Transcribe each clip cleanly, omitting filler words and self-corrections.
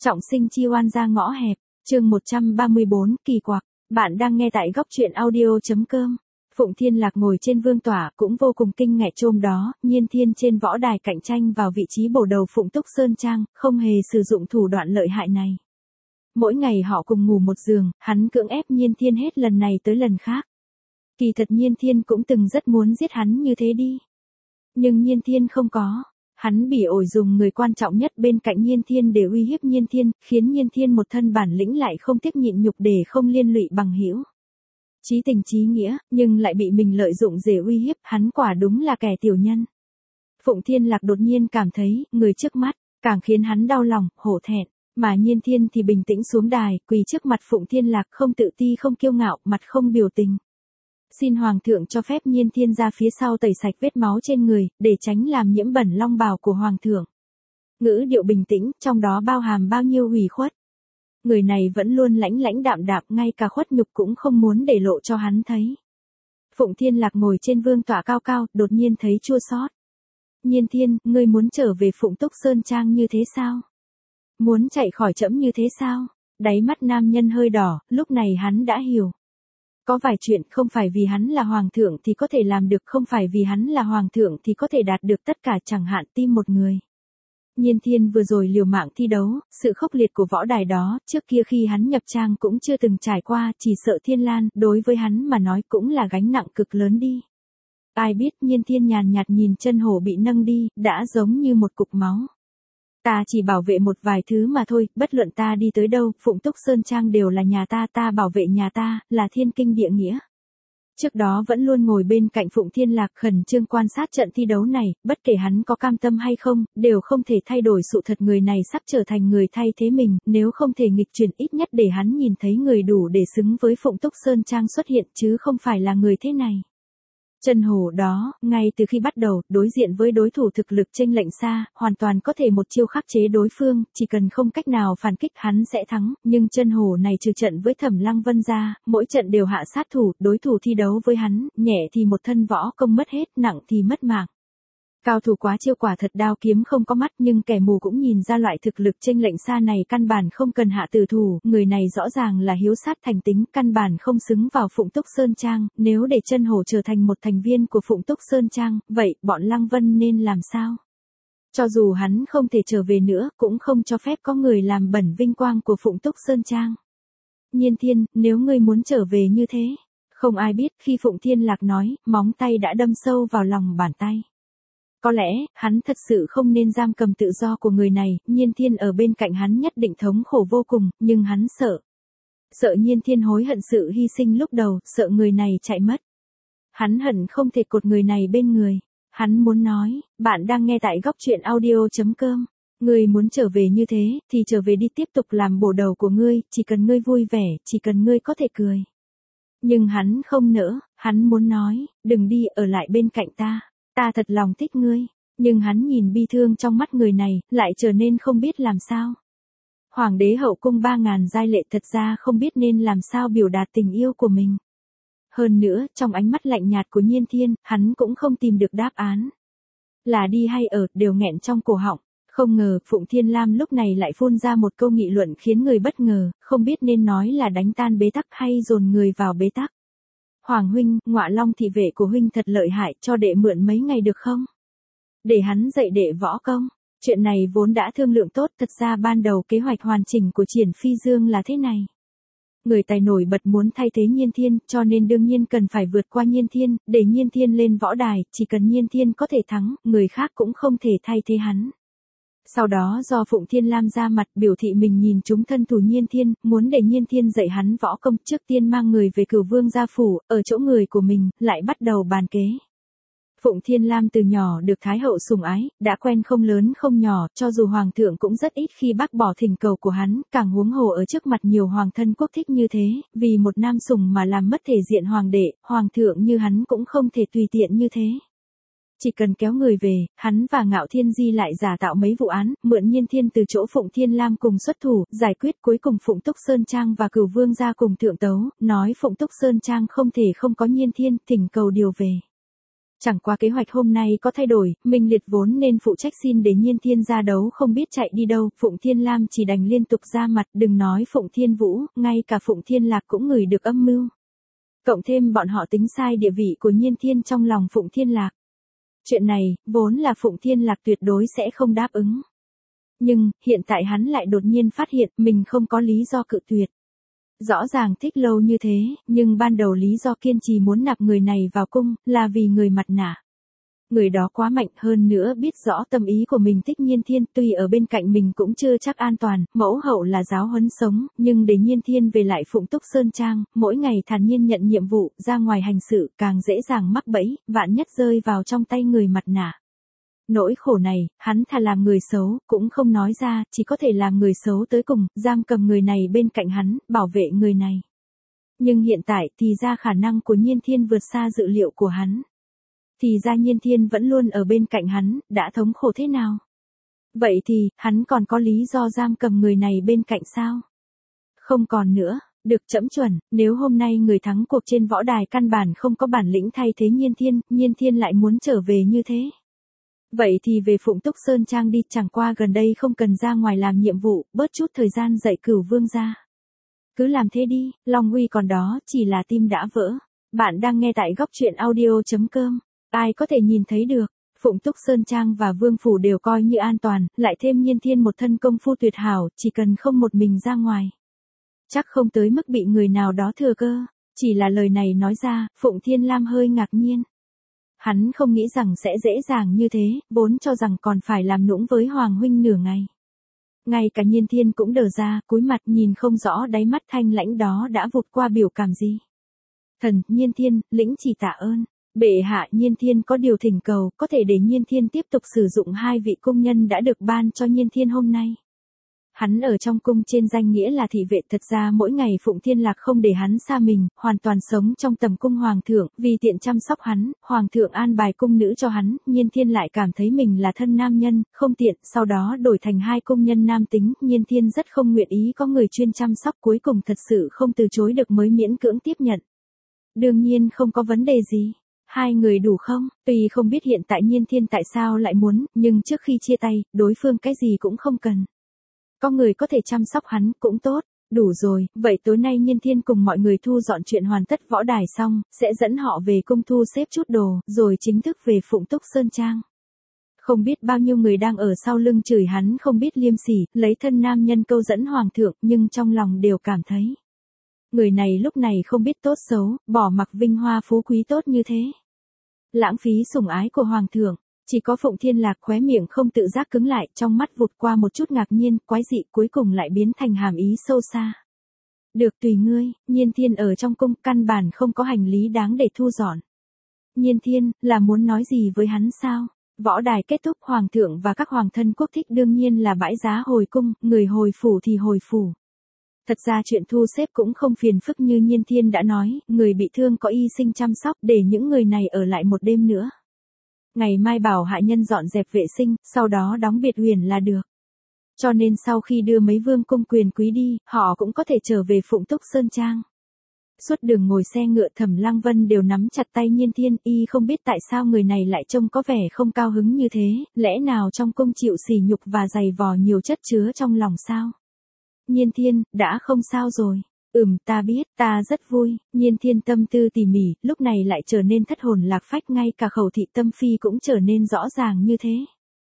Trọng sinh chi oan ra ngõ hẹp, chương 134, kỳ quặc. Bạn đang nghe tại góc truyện audio.com. Phụng Thiên Lạc ngồi trên vương tỏa cũng vô cùng kinh ngạc chôm đó, Nhiên Thiên trên võ đài cạnh tranh vào vị trí bổ đầu Phụng Túc Sơn Trang, không hề sử dụng thủ đoạn lợi hại này. Mỗi ngày họ cùng ngủ một giường, hắn cưỡng ép Nhiên Thiên hết lần này tới lần khác. Kỳ thật Nhiên Thiên cũng từng rất muốn giết hắn như thế đi. Nhưng Nhiên Thiên không có. Hắn bỉ ổi dùng người quan trọng nhất bên cạnh Nhiên Thiên để uy hiếp Nhiên Thiên, khiến Nhiên Thiên một thân bản lĩnh lại không tiếc nhịn nhục để không liên lụy bằng hữu. Chí tình chí nghĩa, nhưng lại bị mình lợi dụng để uy hiếp, hắn quả đúng là kẻ tiểu nhân. Phụng Thiên Lạc đột nhiên cảm thấy, người trước mắt, càng khiến hắn đau lòng, hổ thẹn, mà Nhiên Thiên thì bình tĩnh xuống đài, quỳ trước mặt Phụng Thiên Lạc không tự ti không kiêu ngạo, mặt không biểu tình. Xin Hoàng thượng cho phép Nhiên Thiên ra phía sau tẩy sạch vết máu trên người, để tránh làm nhiễm bẩn long bào của Hoàng thượng. Ngữ điệu bình tĩnh, trong đó bao hàm bao nhiêu ủy khuất. Người này vẫn luôn lãnh lãnh đạm đạm, ngay cả khuất nhục cũng không muốn để lộ cho hắn thấy. Phụng Thiên Lạc ngồi trên vương tọa cao cao, đột nhiên thấy chua xót. Nhiên Thiên, ngươi muốn trở về Phụng Túc Sơn Trang như thế sao? Muốn chạy khỏi trẫm như thế sao? Đáy mắt nam nhân hơi đỏ, lúc này hắn đã hiểu. Có vài chuyện không phải vì hắn là hoàng thượng thì có thể làm được, không phải vì hắn là hoàng thượng thì có thể đạt được tất cả, chẳng hạn tim một người. Nhiên Thiên vừa rồi liều mạng thi đấu, sự khốc liệt của võ đài đó, trước kia khi hắn nhập trang cũng chưa từng trải qua, chỉ sợ Thiên Lan, đối với hắn mà nói cũng là gánh nặng cực lớn đi. Ai biết Nhiên Thiên nhàn nhạt nhìn chân hổ bị nâng đi, đã giống như một cục máu. Ta chỉ bảo vệ một vài thứ mà thôi, bất luận ta đi tới đâu, Phụng Túc Sơn Trang đều là nhà ta, ta bảo vệ nhà ta, là thiên kinh địa nghĩa. Trước đó vẫn luôn ngồi bên cạnh Phụng Thiên Lạc khẩn trương quan sát trận thi đấu này, bất kể hắn có cam tâm hay không, đều không thể thay đổi sự thật người này sắp trở thành người thay thế mình, nếu không thể nghịch chuyển ít nhất để hắn nhìn thấy người đủ để xứng với Phụng Túc Sơn Trang xuất hiện chứ không phải là người thế này. Chân hổ đó, ngay từ khi bắt đầu, đối diện với đối thủ thực lực chênh lệch xa, hoàn toàn có thể một chiêu khắc chế đối phương, chỉ cần không cách nào phản kích hắn sẽ thắng, nhưng chân hổ này trừ trận với Thẩm Lăng Vân ra, mỗi trận đều hạ sát thủ, đối thủ thi đấu với hắn, nhẹ thì một thân võ công mất hết, nặng thì mất mạng. Cao thủ quá chiêu quả thật đao kiếm không có mắt, nhưng kẻ mù cũng nhìn ra loại thực lực chênh lệch xa này căn bản không cần hạ tử thủ, người này rõ ràng là hiếu sát thành tính, căn bản không xứng vào Phụng Túc Sơn Trang, nếu để chân hổ trở thành một thành viên của Phụng Túc Sơn Trang, vậy bọn Lăng Vân nên làm sao? Cho dù hắn không thể trở về nữa, cũng không cho phép có người làm bẩn vinh quang của Phụng Túc Sơn Trang. Nhiên Thiên, nếu ngươi muốn trở về như thế, không ai biết khi Phụng Thiên Lạc nói, móng tay đã đâm sâu vào lòng bàn tay. Có lẽ, hắn thật sự không nên giam cầm tự do của người này, Nhiên Thiên ở bên cạnh hắn nhất định thống khổ vô cùng, nhưng hắn sợ. Sợ Nhiên Thiên hối hận sự hy sinh lúc đầu, sợ người này chạy mất. Hắn hận không thể cột người này bên người. Hắn muốn nói, bạn đang nghe tại góc truyện audio.com. Ngươi muốn trở về như thế, thì trở về đi, tiếp tục làm bổ đầu của ngươi, chỉ cần ngươi vui vẻ, chỉ cần ngươi có thể cười. Nhưng hắn không nỡ, hắn muốn nói, đừng đi, ở lại bên cạnh ta. Ta thật lòng thích ngươi, nhưng hắn nhìn bi thương trong mắt người này, lại trở nên không biết làm sao. Hoàng đế hậu cung 3000 giai lệ thật ra không biết nên làm sao biểu đạt tình yêu của mình. Hơn nữa, trong ánh mắt lạnh nhạt của Nhiên Thiên, hắn cũng không tìm được đáp án. Là đi hay ở, đều nghẹn trong cổ họng. Không ngờ, Phụng Thiên Lam lúc này lại phun ra một câu nghị luận khiến người bất ngờ, không biết nên nói là đánh tan bế tắc hay dồn người vào bế tắc. Hoàng huynh, Ngọa Long thị vệ của huynh thật lợi hại, cho đệ mượn mấy ngày được không? Để hắn dạy đệ võ công. Chuyện này vốn đã thương lượng tốt, thật ra ban đầu kế hoạch hoàn chỉnh của Triển Phi Dương là thế này. Người tài nổi bật muốn thay thế Nhiên Thiên, cho nên đương nhiên cần phải vượt qua Nhiên Thiên, để Nhiên Thiên lên võ đài, chỉ cần Nhiên Thiên có thể thắng, người khác cũng không thể thay thế hắn. Sau đó do Phụng Thiên Lam ra mặt biểu thị mình nhìn trúng thân thủ Nhiên Thiên, muốn để Nhiên Thiên dạy hắn võ công, trước tiên mang người về Cửu Vương gia phủ, ở chỗ người của mình, lại bắt đầu bàn kế. Phụng Thiên Lam từ nhỏ được Thái hậu sủng ái, đã quen không lớn không nhỏ, cho dù Hoàng thượng cũng rất ít khi bác bỏ thỉnh cầu của hắn, càng huống hồ ở trước mặt nhiều hoàng thân quốc thích như thế, vì một nam sủng mà làm mất thể diện hoàng đệ, Hoàng thượng như hắn cũng không thể tùy tiện như thế. Chỉ cần kéo người về, hắn và Ngạo Thiên Di lại giả tạo mấy vụ án, mượn Nhiên Thiên từ chỗ Phụng Thiên Lam cùng xuất thủ, giải quyết, cuối cùng Phụng Túc Sơn Trang và Cửu Vương gia cùng thượng tấu, nói Phụng Túc Sơn Trang không thể không có Nhiên Thiên, thỉnh cầu điều về. Chẳng qua kế hoạch hôm nay có thay đổi, Minh Liệt vốn nên phụ trách xin để Nhiên Thiên ra đấu không biết chạy đi đâu, Phụng Thiên Lam chỉ đành liên tục ra mặt, đừng nói Phụng Thiên Vũ, ngay cả Phụng Thiên Lạc cũng ngửi được âm mưu. Cộng thêm bọn họ tính sai địa vị của Nhiên Thiên trong lòng Phụng Thiên Lạc. Chuyện này, vốn là Phụng Thiên Lạc tuyệt đối sẽ không đáp ứng. Nhưng, hiện tại hắn lại đột nhiên phát hiện mình không có lý do cự tuyệt. Rõ ràng thích lâu như thế, nhưng ban đầu lý do kiên trì muốn nạp người này vào cung, là vì người mặt nạ. Người đó quá mạnh hơn nữa biết rõ tâm ý của mình thích Nhiên Thiên, tuy ở bên cạnh mình cũng chưa chắc an toàn, mẫu hậu là giáo huấn sống, nhưng để Nhiên Thiên về lại Phụng Túc Sơn Trang, mỗi ngày thản nhiên nhận nhiệm vụ, ra ngoài hành sự, càng dễ dàng mắc bẫy, vạn nhất rơi vào trong tay người mặt nạ. Nỗi khổ này, hắn thà làm người xấu, cũng không nói ra, chỉ có thể làm người xấu tới cùng, giam cầm người này bên cạnh hắn, bảo vệ người này. Nhưng hiện tại thì ra khả năng của Nhiên Thiên vượt xa dự liệu của hắn. Thì ra Nhiên Thiên vẫn luôn ở bên cạnh hắn, đã thống khổ thế nào? Vậy thì, hắn còn có lý do giam cầm người này bên cạnh sao? Không còn nữa, được chẫm chuẩn, nếu hôm nay người thắng cuộc trên võ đài căn bản không có bản lĩnh thay thế Nhiên Thiên lại muốn trở về như thế. Vậy thì về Phụng Túc Sơn Trang đi, chẳng qua gần đây không cần ra ngoài làm nhiệm vụ, bớt chút thời gian dạy Cửu Vương ra. Cứ làm thế đi, Long uy còn đó, chỉ là tim đã vỡ. Bạn đang nghe tại góc truyện audio.com. Ai có thể nhìn thấy được, Phụng Túc Sơn Trang và Vương Phủ đều coi như an toàn, lại thêm Nhiên Thiên một thân công phu tuyệt hảo, chỉ cần không một mình ra ngoài. Chắc không tới mức bị người nào đó thừa cơ, chỉ là lời này nói ra, Phụng Thiên Lam hơi ngạc nhiên. Hắn không nghĩ rằng sẽ dễ dàng như thế, vốn cho rằng còn phải làm nũng với Hoàng huynh nửa ngày. Ngay cả Nhiên Thiên cũng đờ ra, cúi mặt nhìn không rõ đáy mắt thanh lãnh đó đã vụt qua biểu cảm gì. Thần, Nhiên Thiên, lĩnh chỉ tạ ơn. Bệ hạ, Nhiên Thiên có điều thỉnh cầu, có thể để Nhiên Thiên tiếp tục sử dụng 2 vị cung nhân đã được ban cho Nhiên Thiên hôm nay. Hắn ở trong cung trên danh nghĩa là thị vệ, thật ra mỗi ngày Phụng Thiên Lạc không để hắn xa mình, hoàn toàn sống trong tầm cung hoàng thượng, vì tiện chăm sóc hắn, hoàng thượng an bài cung nữ cho hắn, Nhiên Thiên lại cảm thấy mình là thân nam nhân, không tiện, sau đó đổi thành 2 cung nhân nam tính, Nhiên Thiên rất không nguyện ý có người chuyên chăm sóc, cuối cùng thật sự không từ chối được mới miễn cưỡng tiếp nhận. Đương nhiên không có vấn đề gì. 2 người đủ không? Tuy không biết hiện tại Nhiên Thiên tại sao lại muốn, nhưng trước khi chia tay, đối phương cái gì cũng không cần. Có người có thể chăm sóc hắn cũng tốt, đủ rồi, vậy tối nay Nhiên Thiên cùng mọi người thu dọn chuyện hoàn tất võ đài xong, sẽ dẫn họ về cung thu xếp chút đồ, rồi chính thức về Phụng Túc Sơn Trang. Không biết bao nhiêu người đang ở sau lưng chửi hắn không biết liêm sỉ, lấy thân nam nhân câu dẫn hoàng thượng, nhưng trong lòng đều cảm thấy. Người này lúc này không biết tốt xấu, bỏ mặc vinh hoa phú quý tốt như thế. Lãng phí sủng ái của hoàng thượng. Chỉ có Phụng Thiên Lạc khóe miệng không tự giác cứng lại, trong mắt vụt qua một chút ngạc nhiên, quái dị, cuối cùng lại biến thành hàm ý sâu xa. Được tùy ngươi, Nhiên Thiên ở trong cung, căn bản không có hành lý đáng để thu dọn. Nhiên Thiên, là muốn nói gì với hắn sao? Võ đài kết thúc, hoàng thượng và các hoàng thân quốc thích đương nhiên là bãi giá hồi cung, người hồi phủ thì hồi phủ. Thật ra chuyện thu xếp cũng không phiền phức như Nhiên Thiên đã nói, người bị thương có y sinh chăm sóc để những người này ở lại một đêm nữa. Ngày mai bảo hạ nhân dọn dẹp vệ sinh, sau đó đóng biệt huyền là được. Cho nên sau khi đưa mấy vương cung quyền quý đi, họ cũng có thể trở về Phụng Túc Sơn Trang. Suốt đường ngồi xe ngựa Thẩm Lăng Vân đều nắm chặt tay Nhiên Thiên, y không biết tại sao người này lại trông có vẻ không cao hứng như thế, lẽ nào trong cung chịu sỉ nhục và dày vò nhiều chất chứa trong lòng sao? Nhiên Thiên, đã không sao rồi. Ta biết, ta rất vui. Nhiên Thiên tâm tư tỉ mỉ, lúc này lại trở nên thất hồn lạc phách, ngay cả khẩu thị tâm phi cũng trở nên rõ ràng như thế.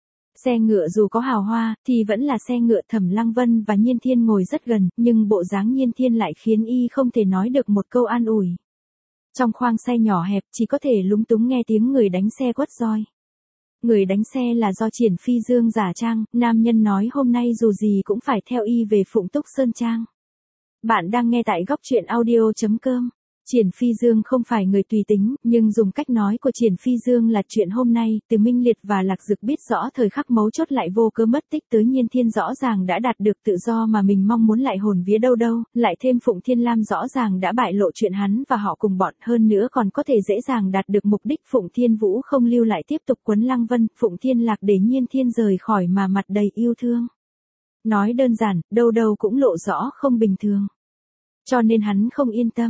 Xe ngựa dù có hào hoa, thì vẫn là xe ngựa Thẩm Lăng Vân và Nhiên Thiên ngồi rất gần, nhưng bộ dáng Nhiên Thiên lại khiến y không thể nói được một câu an ủi. Trong khoang xe nhỏ hẹp chỉ có thể lúng túng nghe tiếng người đánh xe quất roi. Người đánh xe là do Triển Phi Dương giả trang, nam nhân nói hôm nay dù gì cũng phải theo y về Phụng Túc Sơn Trang. Bạn đang nghe tại góc truyện audio.com. Triển Phi Dương không phải người tùy tính, nhưng dùng cách nói của Triển Phi Dương là chuyện hôm nay, từ Minh Liệt và Lạc Dực biết rõ thời khắc mấu chốt lại vô cớ mất tích tới Nhiên Thiên rõ ràng đã đạt được tự do mà mình mong muốn lại hồn vía đâu đâu, lại thêm Phụng Thiên Lam rõ ràng đã bại lộ chuyện hắn và họ cùng bọn, hơn nữa còn có thể dễ dàng đạt được mục đích. Phụng Thiên Vũ không lưu lại tiếp tục quấn Lăng Vân, Phụng Thiên Lạc để Nhiên Thiên rời khỏi mà mặt đầy yêu thương. Nói đơn giản, đâu đâu cũng lộ rõ không bình thường. Cho nên hắn không yên tâm.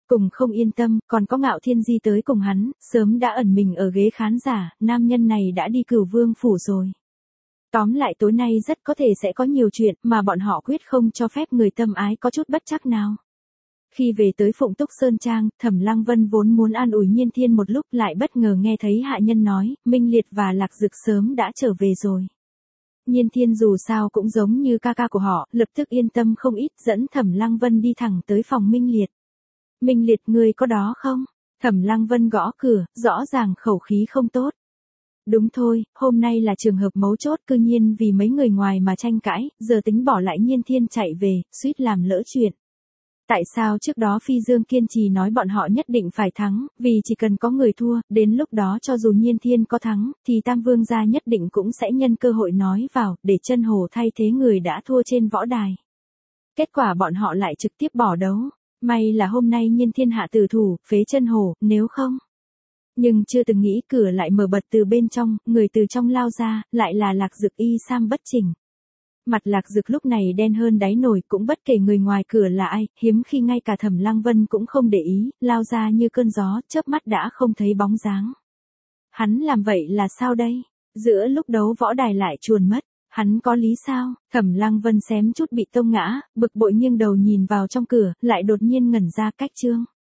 Cùng không yên tâm, còn có Ngạo Thiên Di tới cùng hắn, sớm đã ẩn mình ở ghế khán giả, nam nhân này đã đi Cửu Vương phủ rồi. Tóm lại tối nay rất có thể sẽ có nhiều chuyện mà bọn họ quyết không cho phép người tâm ái có chút bất trắc nào. Khi về tới Phụng Túc Sơn Trang, Thẩm Lăng Vân vốn muốn an ủi Nhiên Thiên một lúc lại bất ngờ nghe thấy hạ nhân nói, Minh Liệt và Lạc Dực sớm đã trở về rồi. Nhiên Thiên dù sao cũng giống như ca ca của họ, lập tức yên tâm không ít dẫn Thẩm Lăng Vân đi thẳng tới phòng Minh Liệt. Minh Liệt ngươi có đó không? Thẩm Lăng Vân gõ cửa, rõ ràng khẩu khí không tốt. Đúng thôi, hôm nay là trường hợp mấu chốt cư nhiên vì mấy người ngoài mà tranh cãi, giờ tính bỏ lại Nhiên Thiên chạy về, suýt làm lỡ chuyện. Tại sao trước đó Phi Dương kiên trì nói bọn họ nhất định phải thắng, vì chỉ cần có người thua, đến lúc đó cho dù Nhiên Thiên có thắng, thì Tam Vương gia nhất định cũng sẽ nhân cơ hội nói vào, để Chân Hồ thay thế người đã thua trên võ đài. Kết quả bọn họ lại trực tiếp bỏ đấu. May là hôm nay Nhiên Thiên hạ tử thủ, phế Chân Hồ, nếu không. Nhưng chưa từng nghĩ cửa lại mở bật từ bên trong, người từ trong lao ra, lại là Lạc Dực y sam bất chỉnh. Mặt Lạc Dực lúc này đen hơn đáy nồi, cũng bất kể người ngoài cửa là ai, hiếm khi ngay cả Thẩm Lăng Vân cũng không để ý, lao ra như cơn gió, chớp mắt đã không thấy bóng dáng. Hắn làm vậy là sao đây? Giữa lúc đấu võ đài lại chuồn mất, hắn có lý sao? Thẩm Lăng Vân xém chút bị tông ngã, bực bội nghiêng đầu nhìn vào trong cửa, lại đột nhiên ngẩn ra cách Trương